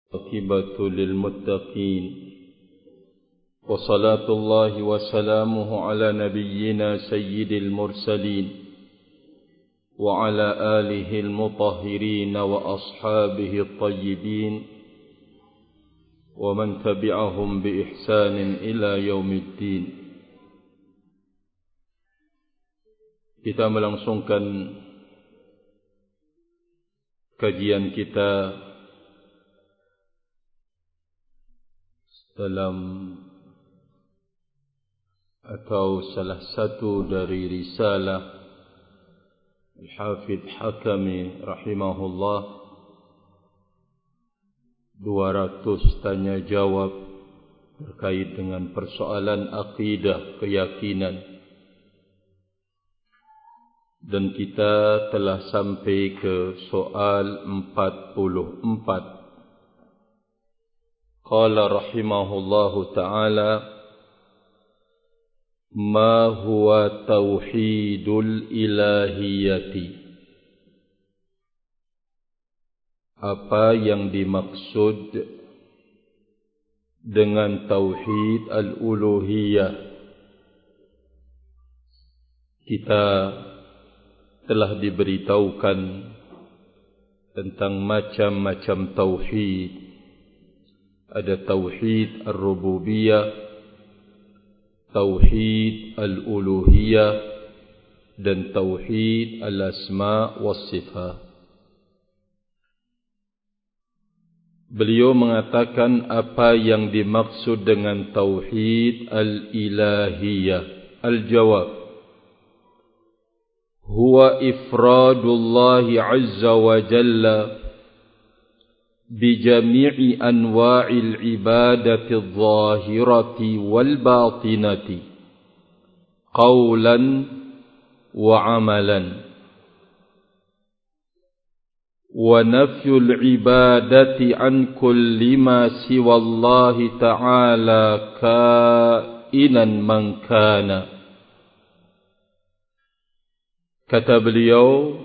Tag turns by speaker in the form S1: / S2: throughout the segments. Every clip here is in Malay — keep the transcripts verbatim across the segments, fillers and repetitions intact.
S1: العاقبة للمتقين وصلاة الله وسلامه على نبينا سيد المرسلين وعلى آله المطهرين وأصحابه الطيبين ومن تبعهم بإحسان إلى يوم الدين. Kita melangsungkan kajian kita dalam atau salah satu dari risalah Al-Hafidh Hakami rahimahullah, dua ratus tanya jawab terkait dengan persoalan akidah, keyakinan. Dan kita telah sampai ke soal empat puluh empat. Qala rahimahullahu ta'ala, ma huwa tauhidul ilahiyati? Apa yang dimaksud dengan tauhid al-uluhiyah? Kita telah diberitahukan tentang macam-macam tauhid. Ada tauhid ar-rububiyah, tauhid al-uluhiyah, dan tauhid al-asma' was-sifat. Beliau mengatakan apa yang dimaksud dengan tauhid al-ilahiyah. Al-jawab, huwa ifradullahi azza wa jalla bijami'i anwa'il ibadati adh-dhahirati wal batinati qawlan wa amalan, wa nafyul ibadati an kulli ma siwa Allah ta'ala kainan man kana. Kata beliau,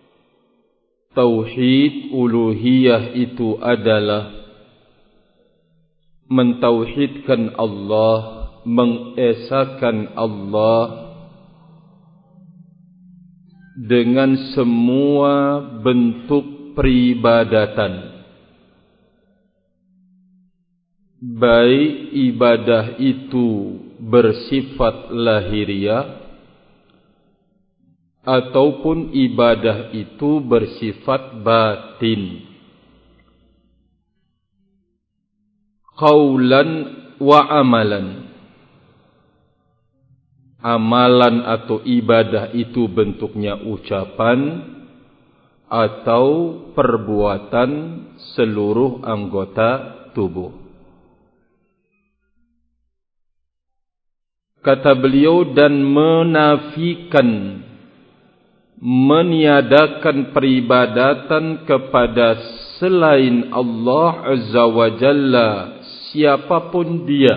S1: tauhid uluhiyah itu adalah mentauhidkan Allah, mengesakan Allah dengan semua bentuk peribadatan, baik ibadah itu bersifat lahiriah ataupun ibadah itu bersifat batin. Qaulan wa amalan. Amalan atau ibadah itu bentuknya ucapan atau perbuatan seluruh anggota tubuh. Kata beliau, dan menafikan, meniadakan peribadatan kepada selain Allah Azza wa Jalla, siapapun dia,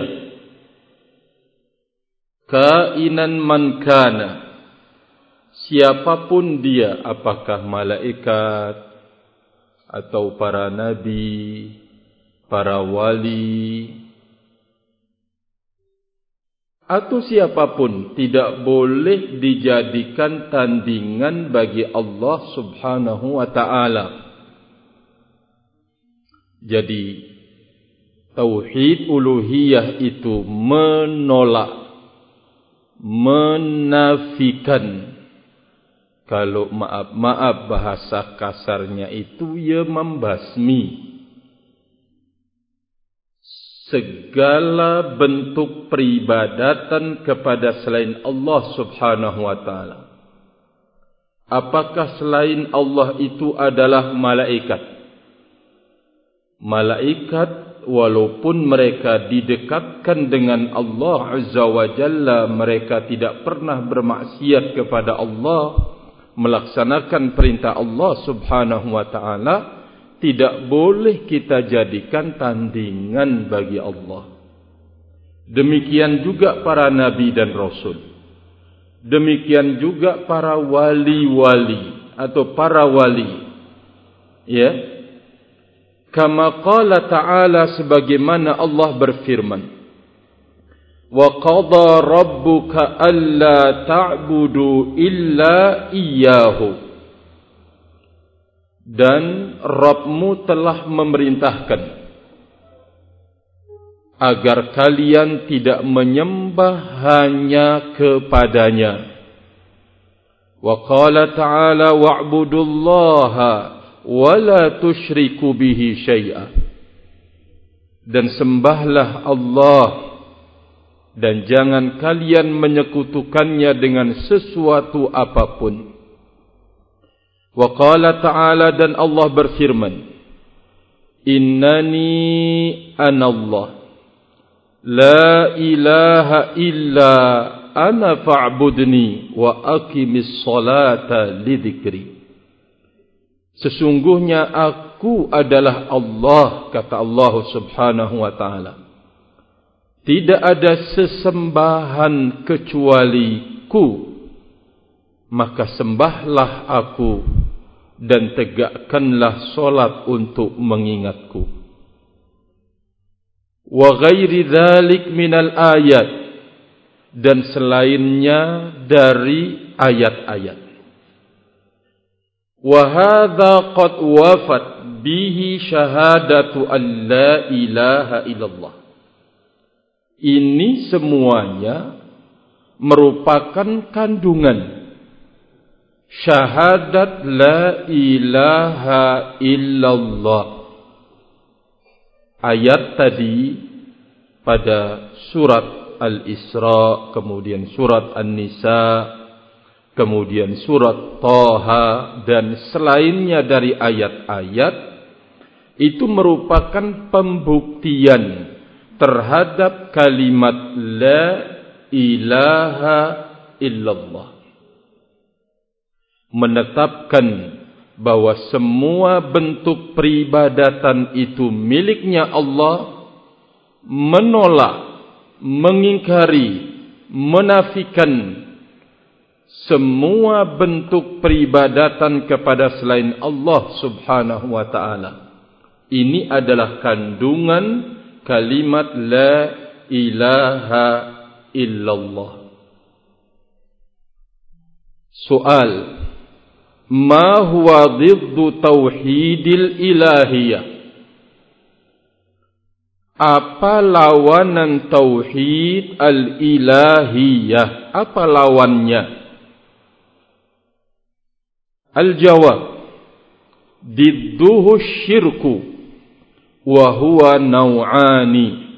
S1: kainan man kana, siapapun dia, apakah malaikat atau para nabi, para wali, atau siapapun, tidak boleh dijadikan tandingan bagi Allah Subhanahu wa ta'ala. Jadi tauhid uluhiyah itu menolak, menafikan, kalau maaf-maaf bahasa kasarnya itu, ya membasmi segala bentuk peribadatan kepada selain Allah Subhanahu wa ta'ala. Apakah selain Allah itu adalah malaikat? Malaikat, walaupun mereka didekatkan dengan Allah Azza wa Jalla, mereka tidak pernah bermaksiat kepada Allah, melaksanakan perintah Allah Subhanahu wa ta'ala, tidak boleh kita jadikan tandingan bagi Allah. Demikian juga para nabi dan rasul. Demikian juga para wali-wali atau para wali. Ya. Kama qala ta'ala, sebagaimana Allah berfirman, wa qada rabbuka alla ta'budu illa iyyahu, dan Rabbmu telah memerintahkan agar kalian tidak menyembah hanya kepadanya. Wa qala ta'ala wa'budullaha wa la tusyriku bihi syai'a, dan sembahlah Allah dan jangan kalian menyekutukannya dengan sesuatu apapun. Wa qala ta'ala, dan Allah berfirman, innani anallah la ilaha illa ana fa'budni wa aqimis salata lidzikri. Sesungguhnya aku adalah Allah, kata Allah subhanahu wa ta'ala. Tidak ada sesembahan kecuali ku, maka sembahlah aku dan tegakkanlah solat untuk mengingatku. Wa ghairi dzalik minal ayat, dan selainnya dari ayat-ayat. Wa hadza qad wafat bihi syahadatu an la ilaha illallah. Ini semuanya merupakan kandungan syahadat la ilaha illallah. Ayat tadi pada surat Al-Isra, kemudian surat An-Nisa, kemudian surat Taha, dan selainnya dari ayat-ayat, itu merupakan pembuktian terhadap kalimat la ilaha illallah. Menetapkan bahwa semua bentuk peribadatan itu miliknya Allah, menolak, mengingkari, menafikan semua bentuk peribadatan kepada selain Allah subhanahu wa ta'ala. Ini adalah kandungan kalimat la ilaha illallah. Soal, ma huwa dhiddu tauhidil ilahiyah? Apa lawanan tauhid al-ilahiyah? Apa lawannya? Al-jawab, didduhu syirku, wa huwa naw'ani.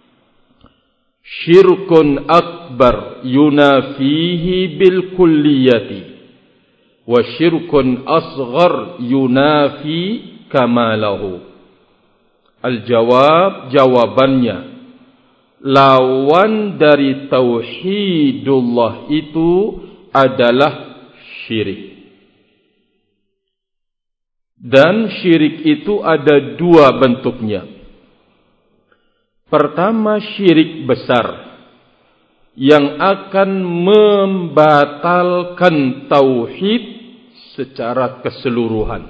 S1: Syirkun akbar yunafihi bil kulliyati, wa syirkun asghar yunafi kamalahu. Al-jawab, jawabannya, lawan dari tauhidullah itu adalah syirik. Dan syirik itu ada dua bentuknya. Pertama, syirik besar yang akan membatalkan tauhid secara keseluruhan.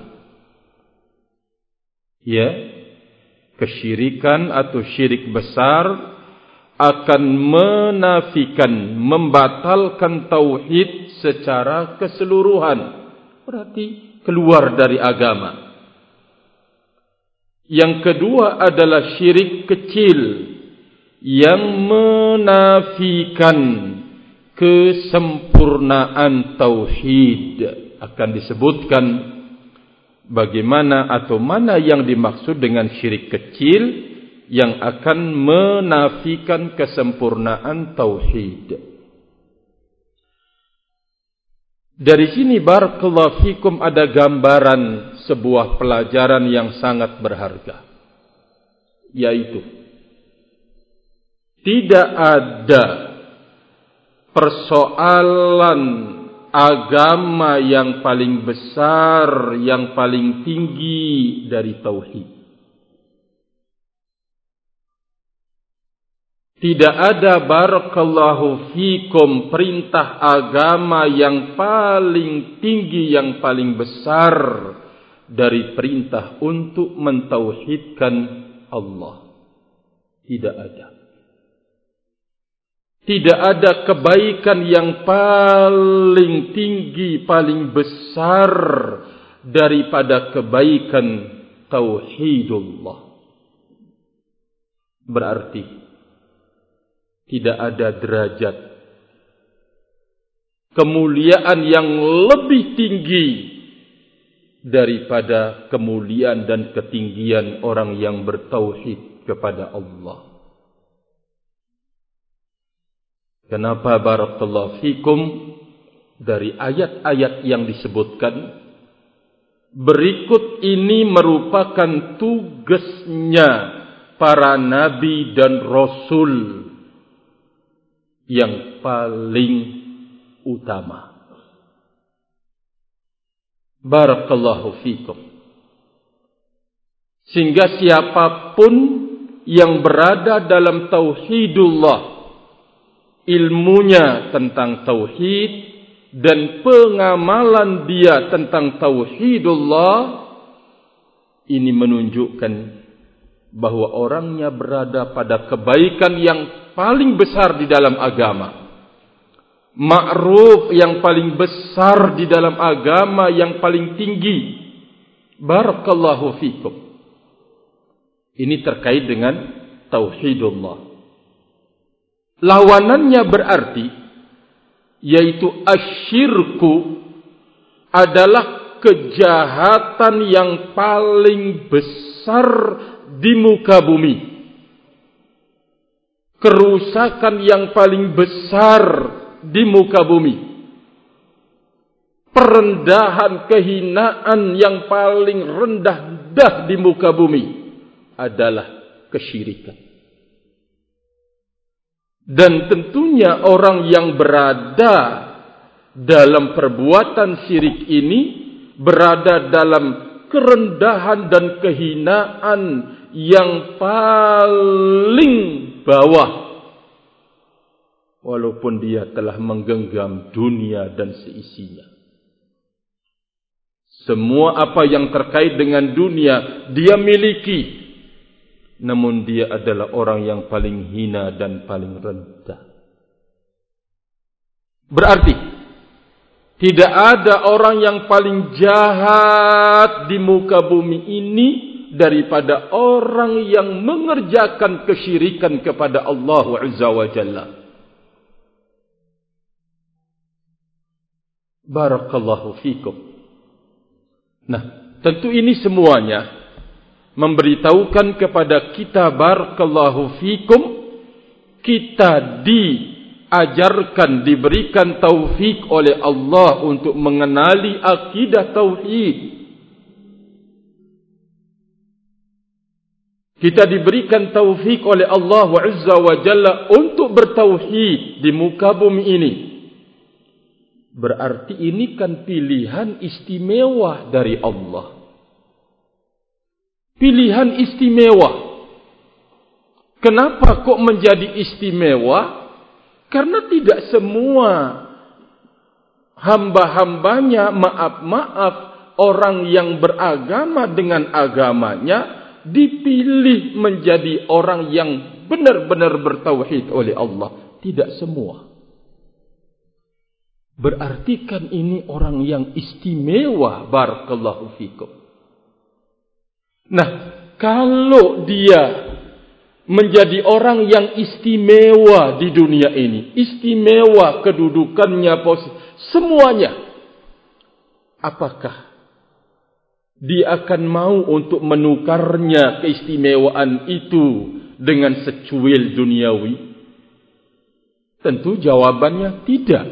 S1: Ya, kesyirikan atau syirik besar akan menafikan, membatalkan tauhid secara keseluruhan. Berarti keluar dari agama. Yang kedua adalah syirik kecil yang menafikan kesempurnaan tauhid. Akan disebutkan bagaimana atau mana yang dimaksud dengan syirik kecil yang akan menafikan kesempurnaan tauhid. Dari sini barakallahu fikum ada gambaran sebuah pelajaran yang sangat berharga, yaitu tidak ada persoalan agama yang paling besar, yang paling tinggi dari tauhid. Tidak ada barakallahu fikum perintah agama yang paling tinggi, yang paling besar dari perintah untuk mentauhidkan Allah. Tidak ada. Tidak ada kebaikan yang paling tinggi, paling besar daripada kebaikan tauhidullah. Berarti tidak ada derajat kemuliaan yang lebih tinggi daripada kemuliaan dan ketinggian orang yang bertauhid kepada Allah. Kenapa barakallahu fikum dari ayat-ayat yang disebutkan berikut ini merupakan tugasnya para nabi dan rasul yang paling utama. Barakallahu fikum. Sehingga siapapun yang berada dalam tauhidullah, ilmunya tentang tauhid dan pengamalan dia tentang tauhidullah, ini menunjukkan bahwa orangnya berada pada kebaikan yang paling besar di dalam agama, ma'ruf yang paling besar di dalam agama, yang paling tinggi. Barakallahu fikum. Ini terkait dengan tauhidullah. Lawanannya berarti, yaitu asyirku, adalah kejahatan yang paling besar di muka bumi, kerusakan yang paling besar di muka bumi, perendahan, kehinaan yang paling rendah dah di muka bumi adalah kesyirikan. Dan tentunya orang yang berada dalam perbuatan syirik ini berada dalam kerendahan dan kehinaan yang paling bawah, walaupun dia telah menggenggam dunia dan seisinya. Semua apa yang terkait dengan dunia dia miliki, namun dia adalah orang yang paling hina dan paling rendah. Berarti tidak ada orang yang paling jahat di muka bumi ini daripada orang yang mengerjakan kesyirikan kepada Allah Azza wa Jalla. Barakallahu fikum. Nah, tentu ini semuanya memberitahukan kepada kita, barakallahu fikum, kita diajarkan, diberikan taufik oleh Allah untuk mengenali akidah tauhid. Kita diberikan taufik oleh Allah Azza wa Jalla untuk bertauhid di muka bumi ini. Berarti ini kan pilihan istimewa dari Allah. Pilihan istimewa. Kenapa kok menjadi istimewa? Karena tidak semua hamba-hambanya, maaf-maaf, orang yang beragama dengan agamanya dipilih menjadi orang yang benar-benar bertauhid oleh Allah. Tidak semua. Berarti kan ini orang yang istimewa, barakallahu fikum. Nah, kalau dia menjadi orang yang istimewa di dunia ini, istimewa kedudukannya, posisi, semuanya, apakah dia akan mau untuk menukarnya keistimewaan itu dengan secuil duniawi? Tentu jawabannya tidak.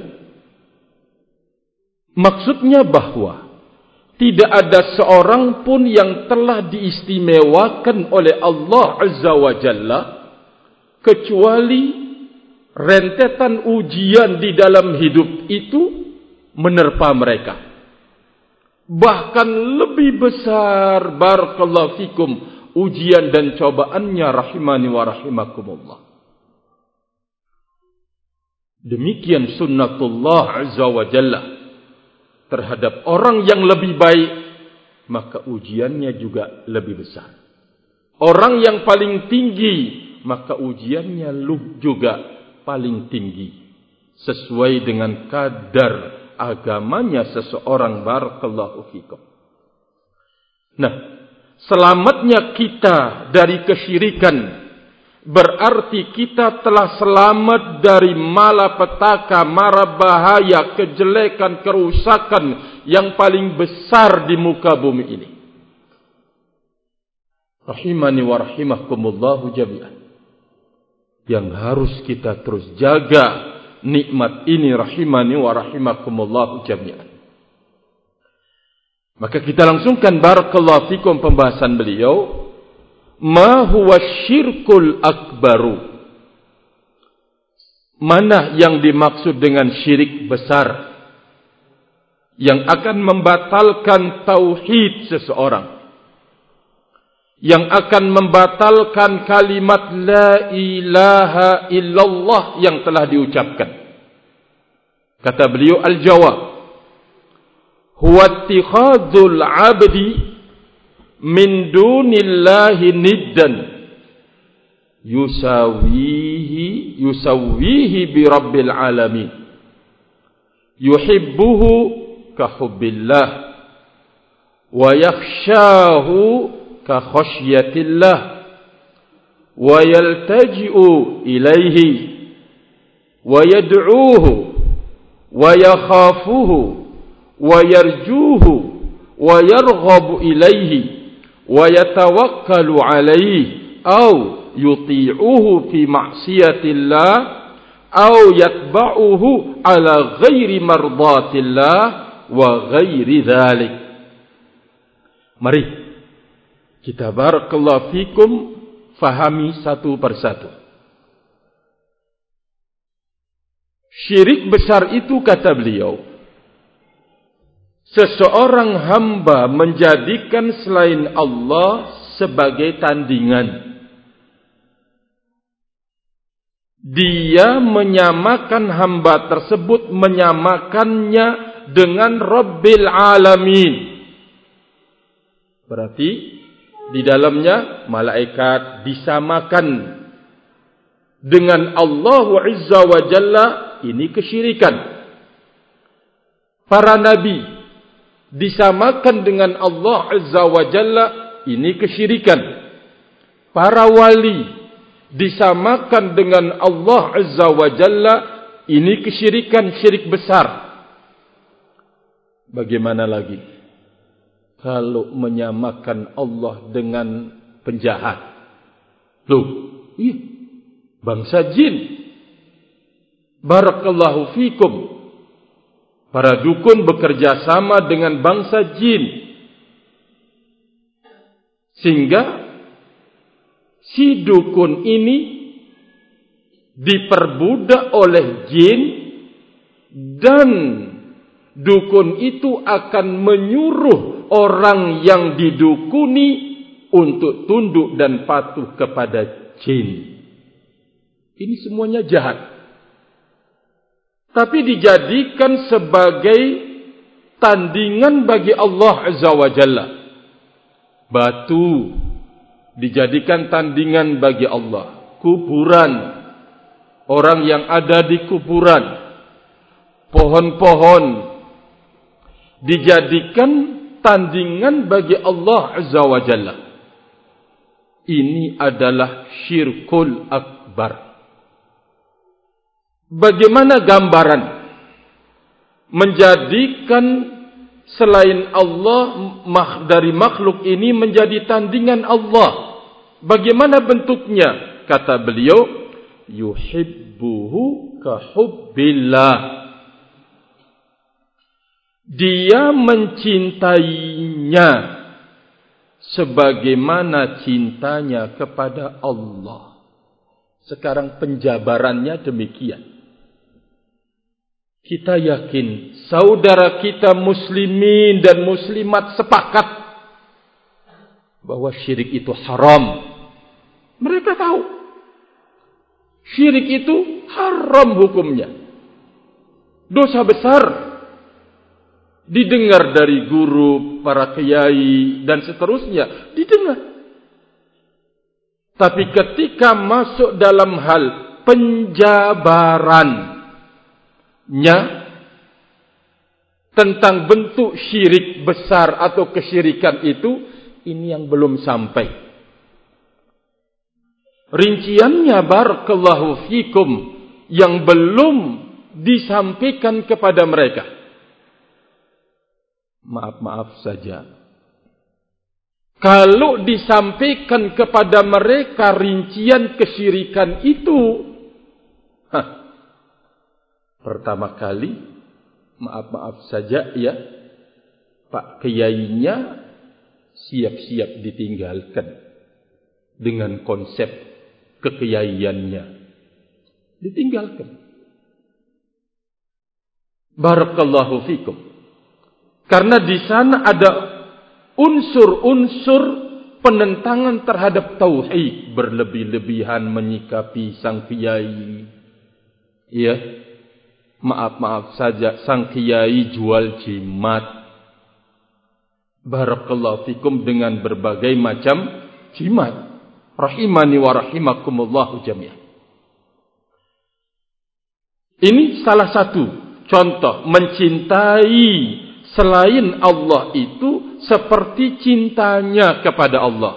S1: Maksudnya bahwa tidak ada seorang pun yang telah diistimewakan oleh Allah Azza wa Jalla kecuali rentetan ujian di dalam hidup itu menerpa mereka. Bahkan lebih besar, barakallahu fikum, ujian dan cobaannya, rahimani wa rahimakumullah. Demikian sunnatullah Azza wa Jalla terhadap orang yang lebih baik maka ujiannya juga lebih besar. Orang yang paling tinggi, maka ujiannya juga paling tinggi. Sesuai dengan kadar agamanya seseorang. Barakallahu fikum. Nah, selamatnya kita dari kesyirikan berarti kita telah selamat dari malapetaka, mara bahaya, kejelekan, kerusakan yang paling besar di muka bumi ini. Rahimani wa rahimakumullahu jami'an. Yang harus kita terus jaga nikmat ini, rahimani wa rahimakumullahu jami'an. Maka kita langsungkan barakallahu fikum pembahasan beliau. Ma huwa syirkul akbaru. Mana yang dimaksud dengan syirik besar yang akan membatalkan tauhid seseorang, yang akan membatalkan kalimat la ilaha illallah yang telah diucapkan. Kata beliau, al-jawab huwa ittikhadzul 'abdi min dunillahi niddan yusawihi yusawihi bi rabbil alamin yuhibbuhu ka hubbillah wa yakhshahu ka khashyatillah wa yaltaji'u ilayhi wa yad'uuhu wa yakhafuhu wa yarjuuhu wa yarghabu ilayhi wa yatawakkalu alaihi au yuti'uhu fi ma'siyatillah au yatba'uhu ala ghairi mardatillah wa ghairi dhalik. Mari kita barakallahu fikum fahami satu persatu. Syirik besar itu, kata beliau, seseorang hamba menjadikan selain Allah sebagai tandingan. Dia menyamakan hamba tersebut, menyamakannya dengan Rabbil Alamin. Berarti di dalamnya malaikat disamakan dengan Allah Azza wa Jalla. Ini kesyirikan. Para nabi disamakan dengan Allah Azza wa Jalla, ini kesyirikan. Para wali disamakan dengan Allah Azza wa Jalla, ini kesyirikan, syirik besar. Bagaimana lagi kalau menyamakan Allah dengan penjahat? Loh, iya, bangsa jin. Barakallahu fikum. Para dukun bekerja sama dengan bangsa jin, sehingga si dukun ini diperbudak oleh jin, dan dukun itu akan menyuruh orang yang didukuni untuk tunduk dan patuh kepada jin. Ini semuanya jahat, tapi dijadikan sebagai tandingan bagi Allah Azza wa Jalla. Batu dijadikan tandingan bagi Allah. Kuburan, orang yang ada di kuburan, pohon-pohon dijadikan tandingan bagi Allah Azza wa Jalla. Ini adalah syirkul akbar. Bagaimana gambaran menjadikan selain Allah dari makhluk ini menjadi tandingan Allah? Bagaimana bentuknya? Kata beliau, yuhibbuhu ka hubbillah. Dia mencintainya sebagaimana cintanya kepada Allah. Sekarang penjabarannya demikian. Kita yakin saudara kita muslimin dan muslimat sepakat bahwa syirik itu haram. Mereka tahu syirik itu haram hukumnya, dosa besar. didengar dari guru, para kiai dan seterusnya, didengar. Tapi ketika masuk dalam hal penjabarannya tentang bentuk syirik besar atau kesyirikan itu, ini yang belum sampai. Rinciannya barakallahu fikum yang belum disampaikan kepada mereka. Maaf-maaf saja. Kalau disampaikan kepada mereka rincian kesyirikan itu, hah, pertama kali, maaf-maaf saja ya, Pak Kiainya siap-siap ditinggalkan dengan konsep kekiaiannya. Ditinggalkan. Barakallahu fikum. Karena di sana ada unsur-unsur penentangan terhadap tauhid, berlebih-lebihan menyikapi sang kiai. Ya. Maaf-maaf saja, sang kiai jual jimat. Barakallahu fikum dengan berbagai macam jimat. Rahimani wa rahimakumullahu jami'an. Ini salah satu contoh mencintai selain Allah itu seperti cintanya kepada Allah.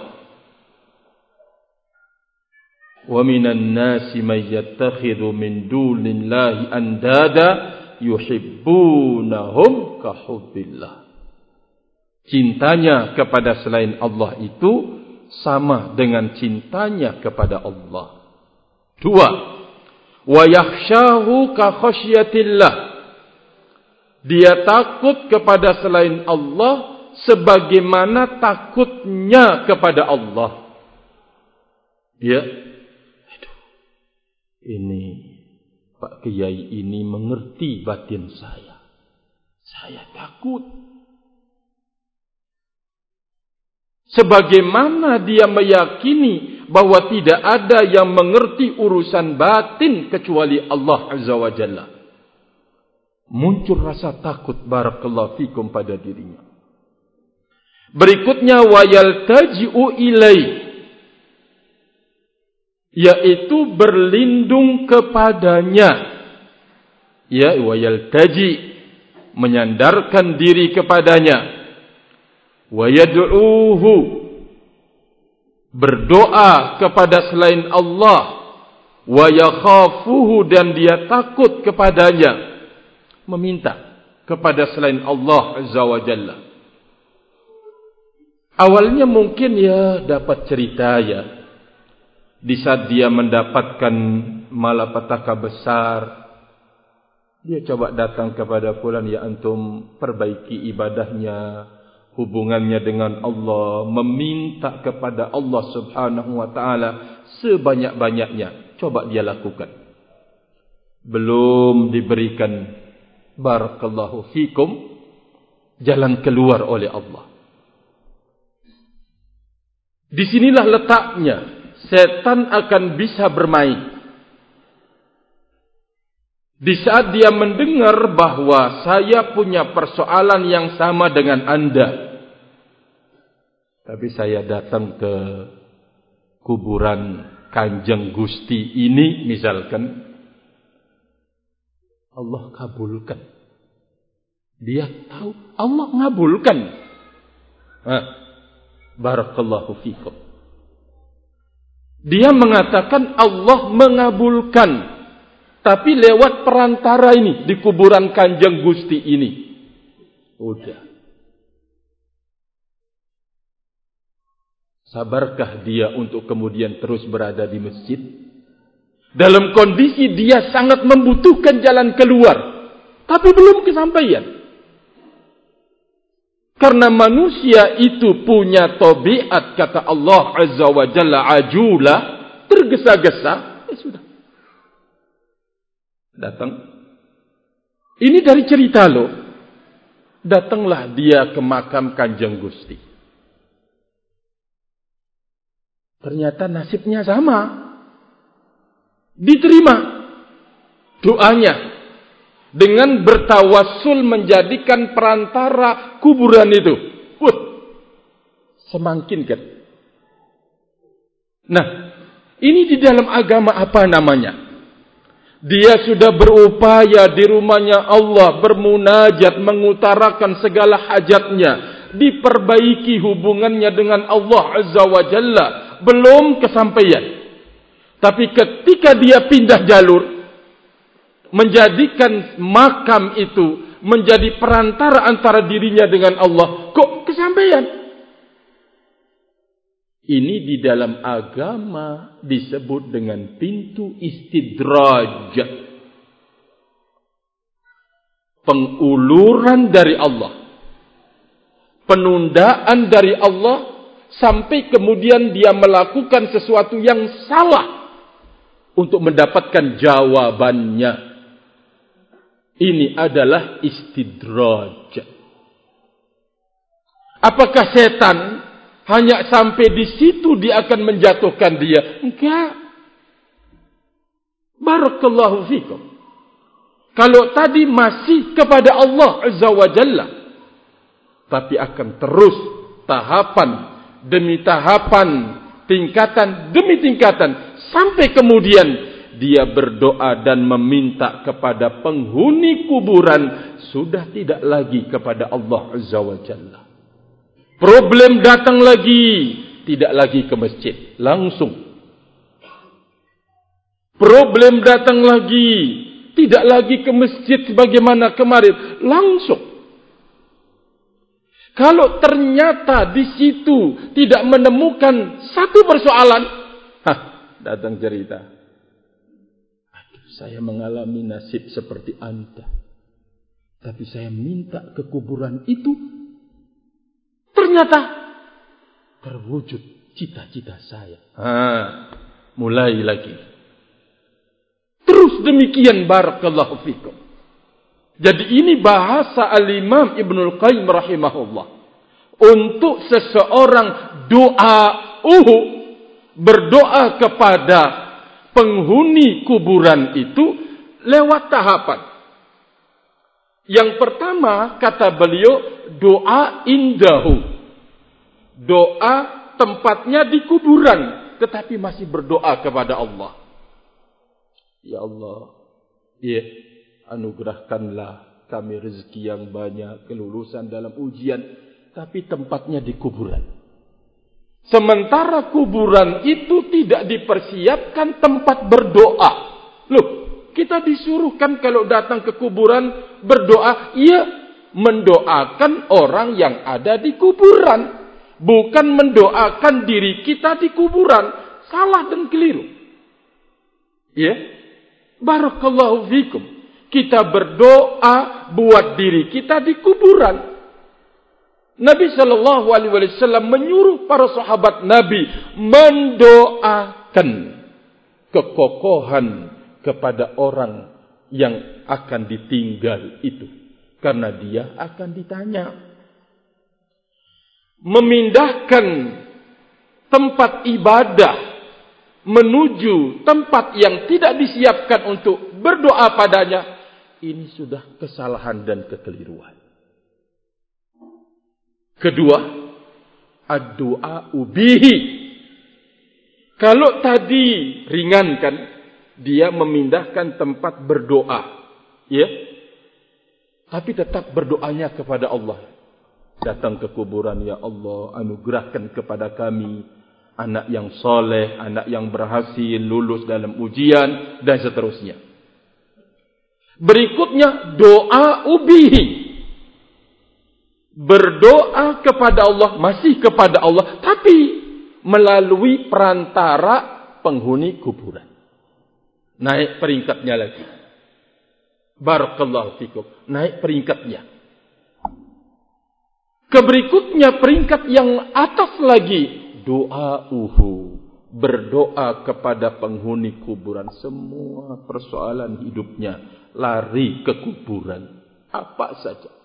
S1: Wa minan nasi may yattakhidhu min dunillahi andada yuhibbunahum ka hubbillah. Cintanya kepada selain Allah itu sama dengan cintanya kepada Allah. Dua, wa yakhshahu ka khasyatillah. Dia takut kepada selain Allah sebagaimana takutnya kepada Allah. Ya. Aduh. Ini Pak Kiai ini mengerti batin saya. Saya takut. Sebagaimana dia meyakini bahwa tidak ada yang mengerti urusan batin kecuali Allah Azza wa Jalla. Muncul rasa takut barakallahu fikum pada dirinya. Berikutnya wa yaltaji'u ilaih, yaitu berlindung kepadanya. Ya, wa yaltaji, menyandarkan diri kepadanya. Wa yad'uuhu, berdoa kepada selain Allah. Wa yakhafuhu, dan dia takut kepadanya, meminta kepada selain Allah Azza wa Jalla. Awalnya mungkin ya dapat cerita ya, di saat dia mendapatkan malapetaka besar, dia coba datang kepada fulan, ya antum perbaiki ibadahnya, hubungannya dengan Allah, meminta kepada Allah Subhanahu wa taala sebanyak-banyaknya, coba dia lakukan. Belum diberikan barakallahu fikum jalan keluar oleh Allah. Disinilah letaknya setan akan bisa bermain. Di saat dia mendengar bahwa saya punya persoalan yang sama dengan Anda, tapi saya datang ke kuburan Kanjeng Gusti ini misalkan, Allah kabulkan. Dia tahu Allah ngabulkan. Hah. Barakallahu fikum. Dia mengatakan Allah mengabulkan, tapi lewat perantara ini di kuburan Kanjeng Gusti ini. Udah. Sabarkah dia untuk kemudian terus berada di masjid? Dalam kondisi dia sangat membutuhkan jalan keluar, tapi belum kesampaian. Karena manusia itu punya tabiat, kata Allah Azza wa Jalla, ajula, tergesa-gesa, ya sudah. Datang. Ini dari cerita loh. Datanglah dia ke makam Kanjeng Gusti. Ternyata nasibnya sama. Diterima doanya. dengan bertawassul menjadikan perantara kuburan itu. Wah, semakin kan. Nah, ini di dalam agama apa namanya? Dia sudah berupaya di rumahnya Allah bermunajat, mengutarakan segala hajatnya, diperbaiki hubungannya dengan Allah Azza wa Jalla, belum kesampaian. Tapi ketika dia pindah jalur, menjadikan makam itu menjadi perantara antara dirinya dengan Allah, kok kesampaian? Ini di dalam agama disebut dengan pintu istidraj. Penguluran dari Allah. Penundaan dari Allah sampai kemudian dia melakukan sesuatu yang salah untuk mendapatkan jawabannya. Ini adalah istidraj. Apakah setan hanya sampai di situ dia akan menjatuhkan dia? Enggak. Barakallahu fikum. Kalau tadi masih kepada Allah Azza wa Jalla, tapi akan terus tahapan demi tahapan, tingkatan demi tingkatan, sampai kemudian dia berdoa dan meminta kepada penghuni kuburan, sudah tidak lagi kepada Allah Azza wa Jalla. Problem datang lagi, tidak lagi ke masjid, langsung. Problem datang lagi, tidak lagi ke masjid sebagaimana kemarin, langsung. Kalau ternyata di situ tidak menemukan satu persoalan, hah, datang cerita. Aduh, saya mengalami nasib seperti Anda. Tapi saya minta ke kuburan itu, ternyata terwujud cita-cita saya. Ah, mulai lagi. Terus demikian, barakallahu fikum. Jadi ini bahasa Al-Imam Ibnul Qayyim rahimahullah. Untuk seseorang doa'uhu, berdoa kepada penghuni kuburan itu lewat tahapan. Yang pertama, kata beliau, doa indahu. Doa tempatnya di kuburan, tetapi masih berdoa kepada Allah. Ya Allah, ya, anugerahkanlah kami rezeki yang banyak, kelulusan dalam ujian, tapi tempatnya di kuburan. Sementara kuburan itu tidak dipersiapkan tempat berdoa. Loh, kita disuruhkan kalau datang ke kuburan berdoa, iya, mendoakan orang yang ada di kuburan, bukan mendoakan diri kita di kuburan. Salah dan keliru. Ya, barakallahu fikum. Kita berdoa buat diri kita di kuburan. Nabi sallallahu alaihi wasallam menyuruh para sahabat Nabi mendoakan kekokohan kepada orang yang akan ditinggal itu, karena dia akan ditanya. Memindahkan tempat ibadah menuju tempat yang tidak disiapkan untuk berdoa padanya, ini sudah kesalahan dan kekeliruan. Kedua, ad-du'a bihi. Kalau tadi ringan kan, dia memindahkan tempat berdoa, ya, tapi tetap berdoanya kepada Allah. Datang ke kuburan, ya Allah, anugerahkan kepada kami anak yang soleh, anak yang berhasil, lulus dalam ujian, dan seterusnya. Berikutnya, doa ubihi. Berdoa kepada Allah, masih kepada Allah, tapi melalui perantara penghuni kuburan. Naik peringkatnya lagi. Barakallahu fikum. Naik peringkatnya. Keberikutnya peringkat yang atas lagi, doa'uhu. Berdoa kepada penghuni kuburan. Semua persoalan hidupnya lari ke kuburan. Apa saja.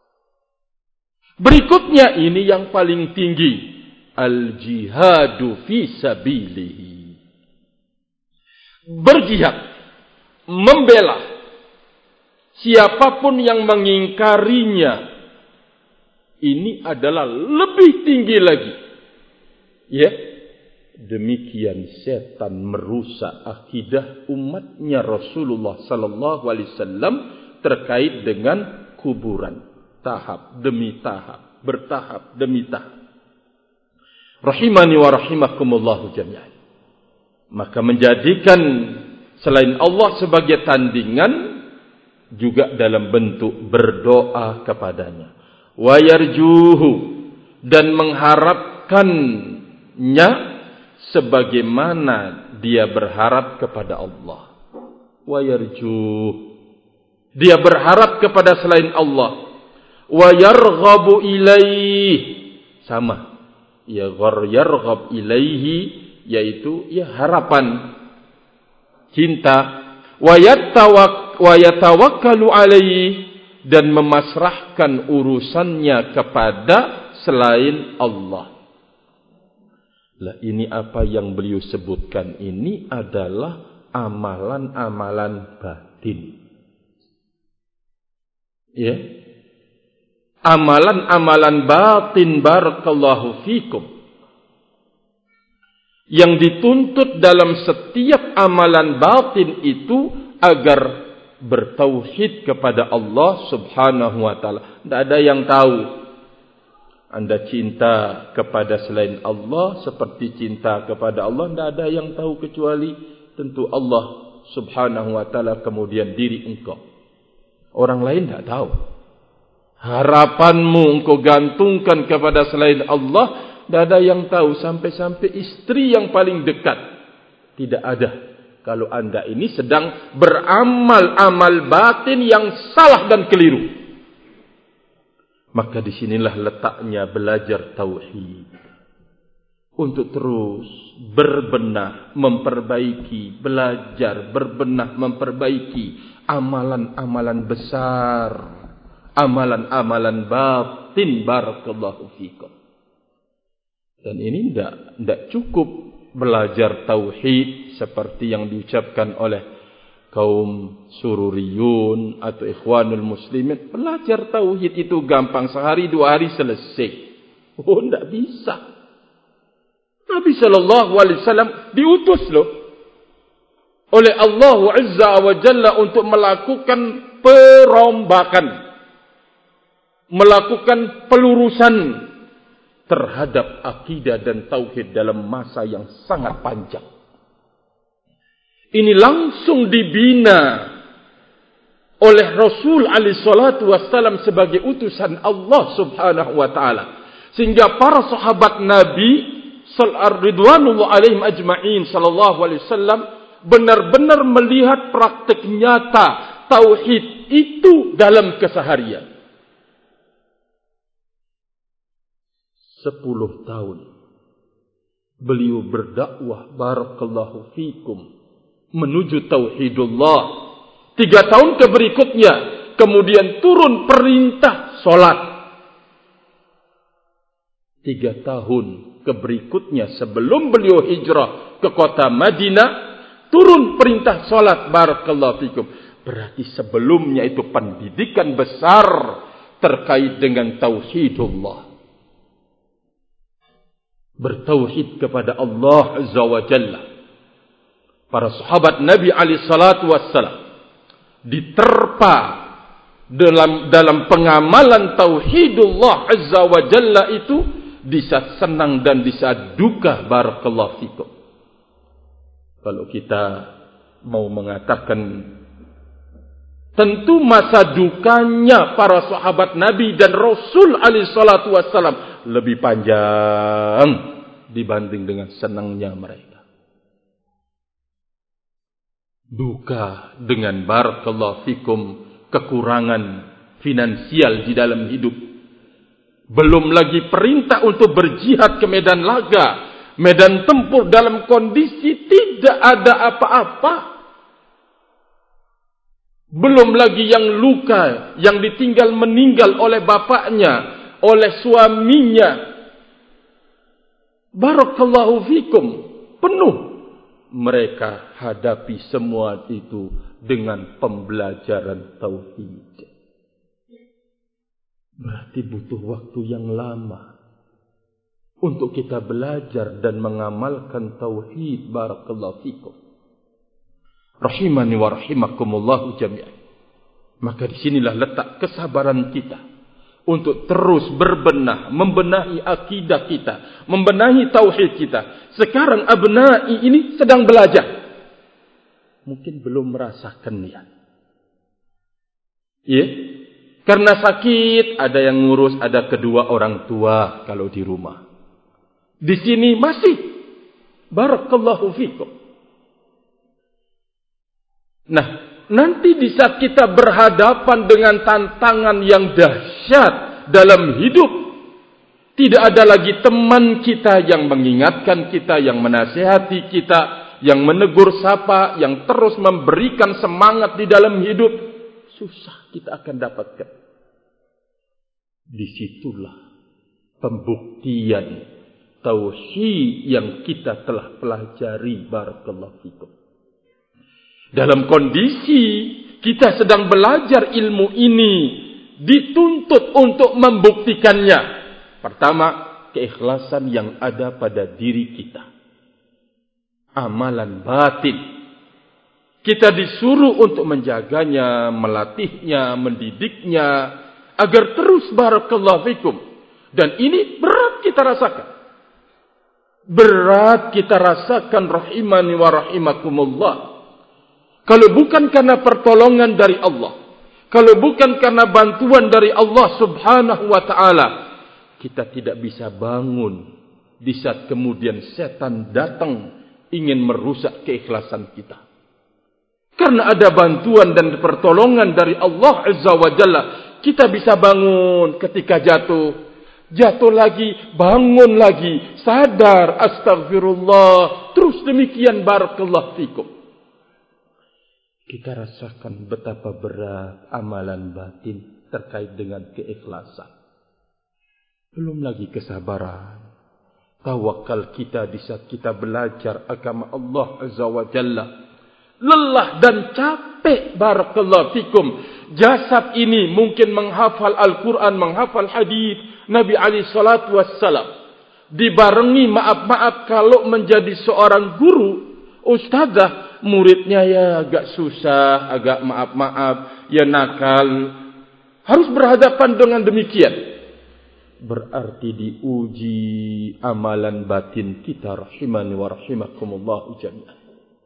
S1: Berikutnya, ini yang paling tinggi, al-jihadu fi sabilihi. Berjihad, membela siapapun yang mengingkarinya, ini adalah lebih tinggi lagi. Ya, demikian setan merusak akidah umatnya Rasulullah sallallahu alaihi wasallam terkait dengan kuburan, tahap demi tahap, bertahap demi tahap. Rahimani wa rahimakumullahu jami'an. Maka menjadikan selain Allah sebagai tandingan juga dalam bentuk berdoa kepadanya. Wa yarjuhu, dan mengharapkannya sebagaimana dia berharap kepada Allah. Wa yarjuh, dia berharap kepada selain Allah. Wa yarghabu ilaih, sama, ya yarghab ilaihi, yaitu ya harapan, cinta. Wa yatawak wa yatawakkalu alaihi, dan memasrahkan urusannya kepada selain Allah. Lah, ini apa yang beliau sebutkan ini adalah amalan-amalan batin. Ya. Amalan-amalan batin, barakallahu fikum, yang dituntut dalam setiap amalan batin itu agar bertauhid kepada Allah subhanahu wa ta'ala. Tidak ada yang tahu Anda cinta kepada selain Allah seperti cinta kepada Allah. Tidak ada yang tahu kecuali tentu Allah subhanahu wa ta'ala, kemudian diri engkau. Orang lain tidak tahu. Harapanmu engkau gantungkan kepada selain Allah, tidak ada yang tahu. Sampai-sampai istri yang paling dekat tidak ada. Kalau Anda ini sedang beramal amal batin yang salah dan keliru. Maka disinilah letaknya belajar tauhid. Untuk terus berbenah, memperbaiki, belajar, berbenah, memperbaiki amalan-amalan besar, amalan-amalan batin, barakallahu fikum. Dan ini tidak tidak cukup belajar tauhid seperti yang diucapkan oleh kaum sururiyun atau ikhwanul muslimin. Belajar tauhid itu gampang, sehari dua hari selesai. Oh, tidak bisa. Nabi sallallahu alaihi wasallam diutus loh oleh Allah Azza wa Jalla untuk melakukan perombakan, melakukan pelurusan terhadap akidah dan tauhid dalam masa yang sangat panjang. Ini langsung dibina oleh Rasul alaihi salatu wassalam sebagai utusan Allah subhanahu wa ta'ala. Sehingga para sahabat Nabi ridwanullah alaihim ajma'in sallallahu alaihi wasallam benar-benar melihat praktik nyata tauhid itu dalam keseharian. Sepuluh tahun beliau berdakwah, barakallahu fikum, menuju tauhidullah. Tiga tahun ke berikutnya kemudian turun perintah solat. Tiga tahun ke berikutnya sebelum beliau hijrah ke kota Madinah, turun perintah solat, barakallahu fikum. Berarti sebelumnya itu pendidikan besar terkait dengan tauhidullah. Bertauhid kepada Allah Azza wa Jalla. Para sahabat Nabi alaihi salatu wassalam diterpa dalam dalam pengamalan tauhidullah Azza wa Jalla itu di saat senang dan di saat duka, barakallahu fikum. Kalau kita mau mengatakan tentu masa dukanya para sahabat Nabi dan Rasul alaihi salatu wassalam lebih panjang dibanding dengan senangnya mereka. Duka dengan, barakallahu fikum, kekurangan finansial di dalam hidup. Belum lagi perintah untuk berjihad ke medan laga, medan tempur dalam kondisi tidak ada apa-apa. Belum lagi yang luka, yang ditinggal meninggal oleh bapaknya, oleh suaminya. Barakallahu fikum, penuh mereka hadapi semua itu dengan pembelajaran tauhid. Berarti butuh waktu yang lama untuk kita belajar dan mengamalkan tauhid. Barakallahu fikum. Rahimani wa rahimakumullahu jami'an. Maka disinilah letak kesabaran kita untuk terus berbenah, membenahi akidah kita, membenahi tauhid kita. Sekarang abna'i ini sedang belajar. Mungkin belum merasakannya. Ya, karena sakit, ada yang ngurus, ada kedua orang tua kalau di rumah. Di sini masih. Barakallahu fikum. Nah, nanti di saat kita berhadapan dengan tantangan yang dahsyat dalam hidup, tidak ada lagi teman kita yang mengingatkan kita, yang menasihati kita, yang menegur sapa, yang terus memberikan semangat di dalam hidup. Susah kita akan dapatkan. Disitulah pembuktian tauhid yang kita telah pelajari. Barakallahu fikum. Dalam kondisi kita sedang belajar ilmu ini, dituntut untuk membuktikannya. Pertama, keikhlasan yang ada pada diri kita. Amalan batin. Kita disuruh untuk menjaganya, melatihnya, mendidiknya, agar terus barakallahu fikum. Dan ini berat kita rasakan. Berat kita rasakan rahimani wa rahimakumullah. Kalau bukan karena pertolongan dari Allah, kalau bukan karena bantuan dari Allah subhanahu wa ta'ala, kita tidak bisa bangun di saat kemudian setan datang ingin merusak keikhlasan kita. Karena ada bantuan dan pertolongan dari Allah azza wa jalla, kita bisa bangun ketika jatuh. Jatuh lagi, bangun lagi, sadar, astagfirullah, terus demikian. Barakallahu fikum. Kita rasakan betapa berat amalan batin terkait dengan keikhlasan. Belum lagi kesabaran, tawakal kita di saat kita belajar agama Allah azza wa jalla. Lelah dan capek, barakallahu fikum. Jasad ini mungkin menghafal Al-Quran, menghafal hadis Nabi alaihi salatu wassalam. Dibarengi maaf-maaf kalau menjadi seorang guru, ustazah, muridnya ya agak susah, agak maaf-maaf, ya nakal. Harus berhadapan dengan demikian. Berarti diuji amalan batin kita, rahimani wa rahimakumullahu jami'an.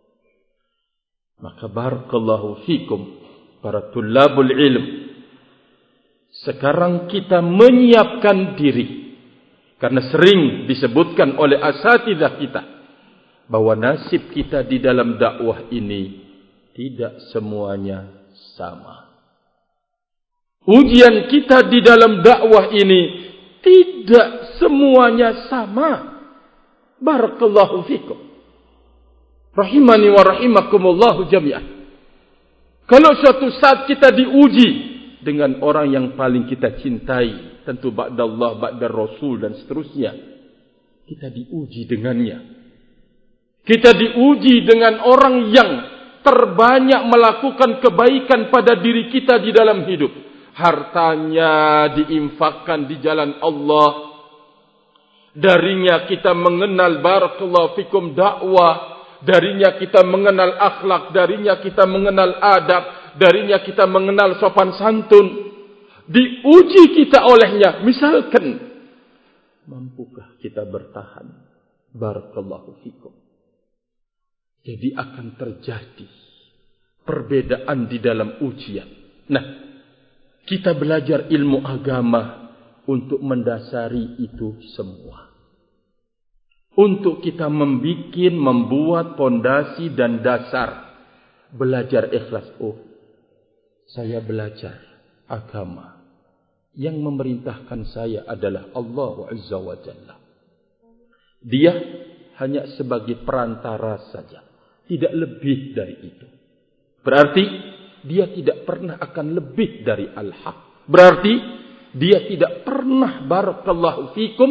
S1: Maka barakallahu fikum, para tulabul ilm. Sekarang kita menyiapkan diri. Karena sering disebutkan oleh asatidzah kita, bahwa nasib kita di dalam dakwah ini tidak semuanya sama. Ujian kita di dalam dakwah ini tidak semuanya sama. Barakallahu fikum. Rahimani wa rahimakumullahu jami'an. Kalau suatu saat kita diuji dengan orang yang paling kita cintai, tentu ba'dallah, ba'dar rasul dan seterusnya, kita diuji dengannya. Kita diuji dengan orang yang terbanyak melakukan kebaikan pada diri kita di dalam hidup. Hartanya diinfakkan di jalan Allah. Darinya kita mengenal barakallahu fikum dakwah. Darinya kita mengenal akhlak. Darinya kita mengenal adab. Darinya kita mengenal sopan santun. Diuji kita olehnya. Misalkan, mampukah kita bertahan? Barakallahu fikum. Jadi akan terjadi perbedaan di dalam ujian. Nah, kita belajar ilmu agama untuk mendasari itu semua. Untuk kita membuat, membuat pondasi dan dasar. Belajar ikhlas. Oh, saya belajar agama. Yang memerintahkan saya adalah Allah Azza wa Jalla. Dia hanya sebagai perantara saja. Tidak lebih dari itu. Berarti dia tidak pernah akan lebih dari al-haq. Berarti dia tidak pernah barakallahu fikum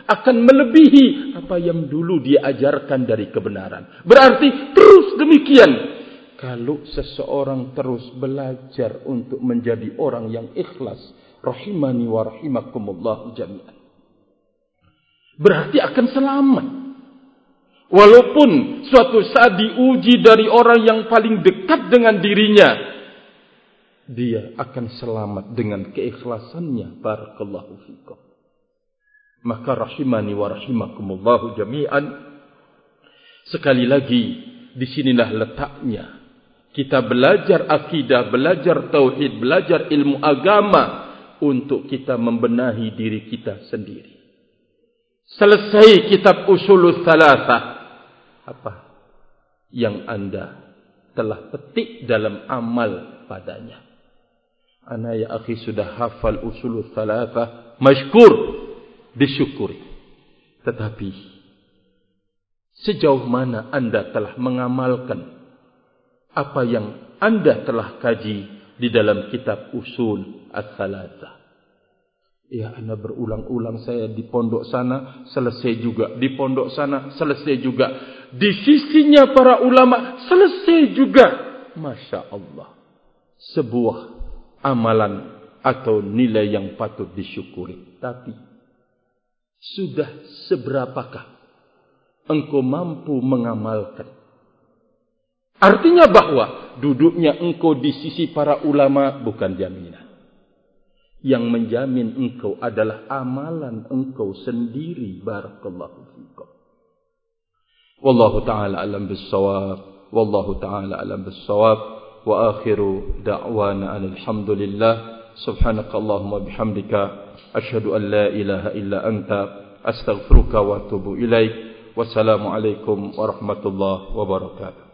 S1: akan melebihi apa yang dulu dia ajarkan dari kebenaran. Berarti terus demikian. Kalau seseorang terus belajar untuk menjadi orang yang ikhlas, rahimani wa rahimakumullah jami'an, berarti akan selamat. Walaupun suatu saat diuji dari orang yang paling dekat dengan dirinya, dia akan selamat dengan keikhlasannya. Barakallahu fikum. Maka rahimani wa rahimakumullah jami'an, sekali lagi disinilah letaknya kita belajar akidah, belajar tauhid, belajar ilmu agama untuk kita membenahi diri kita sendiri. Selesai kitab Ushulul Thalathah, apa yang anda telah petik dalam amal padanya? Ana ya akhi sudah hafal Ushulul Thalathah, masykur, disyukuri. Tetapi sejauh mana anda telah mengamalkan apa yang anda telah kaji di dalam kitab Usul Ats-Tsalatsah? Ya, anda berulang-ulang, saya di pondok sana selesai juga, di pondok sana selesai juga, di sisinya para ulama selesai juga. Masya Allah, sebuah amalan atau nilai yang patut disyukuri. Tapi sudah seberapakah engkau mampu mengamalkan? Artinya bahwa duduknya engkau di sisi para ulama bukan jaminan. Yang menjamin engkau adalah amalan engkau sendiri. Barakallahu fikum. Wallahu ta'ala alam bis-shawab. Wallahu ta'ala alam bis-shawab. Wa akhiru da'wana alhamdulillah. Subhanakallahumma bihamdika. Ashhadu an la ilaha illa anta. Astaghfiruka wa atubu ilaik. Wassalamualaikum warahmatullahi wabarakatuh.